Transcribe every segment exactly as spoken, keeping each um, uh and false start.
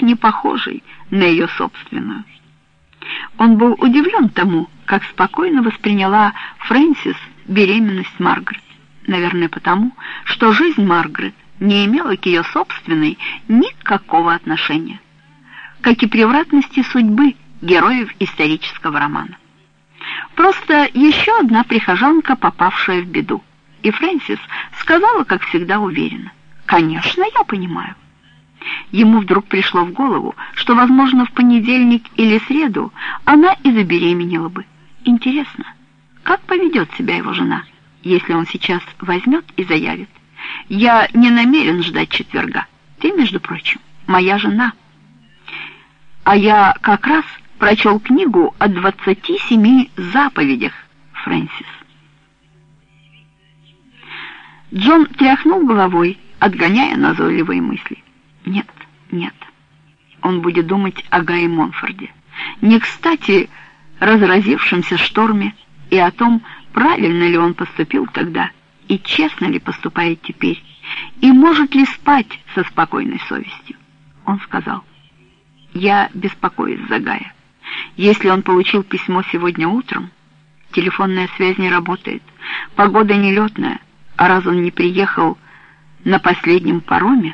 не похожей на ее собственную. Он был удивлен тому, как спокойно восприняла Фрэнсис беременность Маргарет. Наверное, потому, что жизнь Маргарет не имела к ее собственной никакого отношения, как и превратности судьбы героев исторического романа. Просто еще одна прихожанка, попавшая в беду. И Фрэнсис сказала, как всегда, уверенно: «Конечно, я понимаю». Ему вдруг пришло в голову, что, возможно, в понедельник или среду она и забеременела бы. Интересно, как поведет себя его жена, если он сейчас возьмет и заявит: «Я не намерен ждать четверга. Ты, между прочим, моя жена. А я как раз прочел книгу о двадцати семи заповедях, Фрэнсис». Джон тряхнул головой, отгоняя назойливые мысли. Нет, нет. Он будет думать о Гае Монфорде, не кстати разразившемся шторме, и о том, правильно ли он поступил тогда, и честно ли поступает теперь, и может ли спать со спокойной совестью. Он сказал: «Я беспокоюсь за Гая. Если он получил письмо сегодня утром, телефонная связь не работает, погода нелетная, а раз он не приехал на последнем пароме...»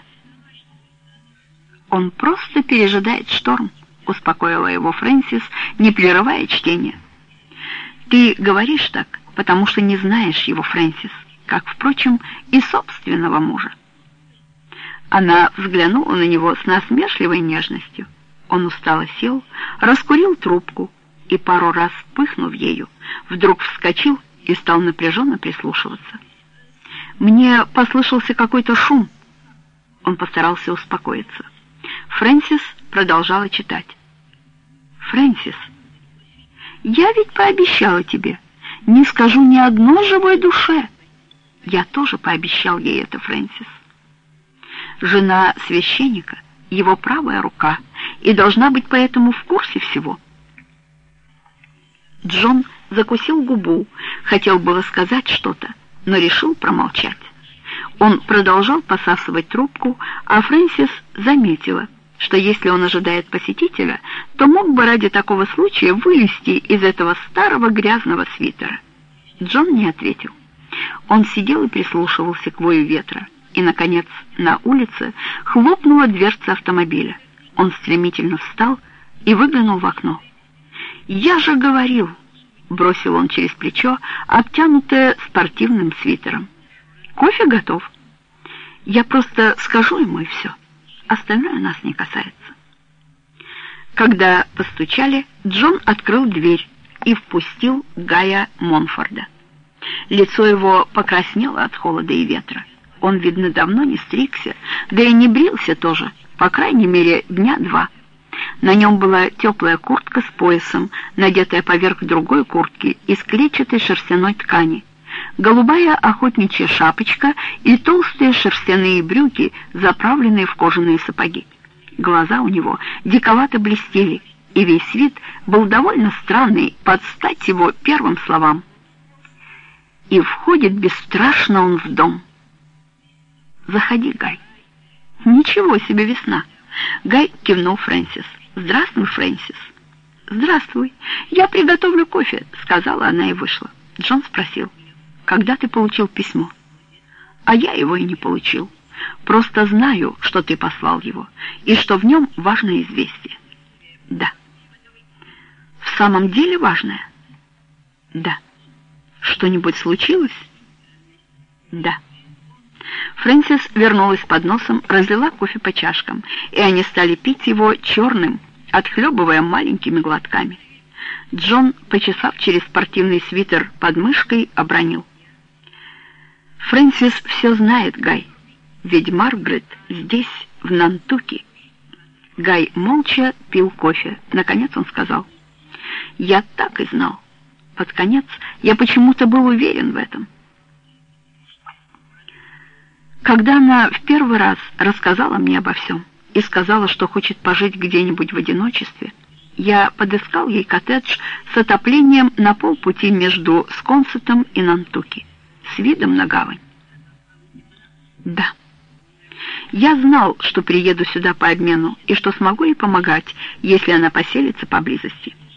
«Он просто пережидает шторм», — успокоила его Фрэнсис, не прерывая чтения. «Ты говоришь так, потому что не знаешь его, Фрэнсис, как, впрочем, и собственного мужа». Она взглянула на него с насмешливой нежностью. Он устало сел, раскурил трубку и, пару раз пыхнув ею, вдруг вскочил и стал напряженно прислушиваться. «Мне послышался какой-то шум». Он постарался успокоиться. Фрэнсис продолжала читать. «Фрэнсис, я ведь пообещала тебе, не скажу ни одной живой душе». Я тоже пообещал ей это, Фрэнсис. Жена священника — его правая рука, и должна быть поэтому в курсе всего. Джон закусил губу, хотел было сказать что-то, но решил промолчать. Он продолжал посасывать трубку, а Фрэнсис заметила, что если он ожидает посетителя, то мог бы ради такого случая вылезти из этого старого грязного свитера. Джон не ответил. Он сидел и прислушивался к вою ветра, и, наконец, на улице хлопнула дверца автомобиля. Он стремительно встал и выглянул в окно. «Я же говорил!» — бросил он через плечо, обтянутое спортивным свитером. «Кофе готов. Я просто скажу ему, и все. Остальное нас не касается». Когда постучали, Джон открыл дверь и впустил Гая Монфорда. Лицо его покраснело от холода и ветра. Он, видно, давно не стригся, да и не брился тоже, по крайней мере, дня два. На нем была теплая куртка с поясом, надетая поверх другой куртки из клетчатой шерстяной ткани, голубая охотничья шапочка и толстые шерстяные брюки, заправленные в кожаные сапоги. Глаза у него диковато блестели, и весь вид был довольно странный под стать его первым словам. И входит бесстрашно он в дом. «Заходи, Гай». «Ничего себе весна!» Гай кивнул Фрэнсис. «Здравствуй, Фрэнсис». «Здравствуй. Я приготовлю кофе», — сказала она и вышла. Джон спросил: «Когда ты получил письмо?» «А я его и не получил. Просто знаю, что ты послал его, и что в нем важное известие». «Да». «В самом деле важное?» «Да». «Что-нибудь случилось?» «Да». Фрэнсис вернулась с подносом, разлила кофе по чашкам, и они стали пить его черным, отхлебывая маленькими глотками. Джон, почесав через спортивный свитер под мышкой, обронил: «Фрэнсис все знает, Гай, ведь Маргарет здесь, в Нантуке». Гай молча пил кофе. Наконец он сказал: «Я так и знал. Под конец я почему-то был уверен в этом». Когда она в первый раз рассказала мне обо всем и сказала, что хочет пожить где-нибудь в одиночестве, я подыскал ей коттедж с отоплением на полпути между Сконсетом и Нантуки, с видом на гавань. Да, Я знал, что приеду сюда по обмену и что смогу ей помогать, если она поселится поблизости.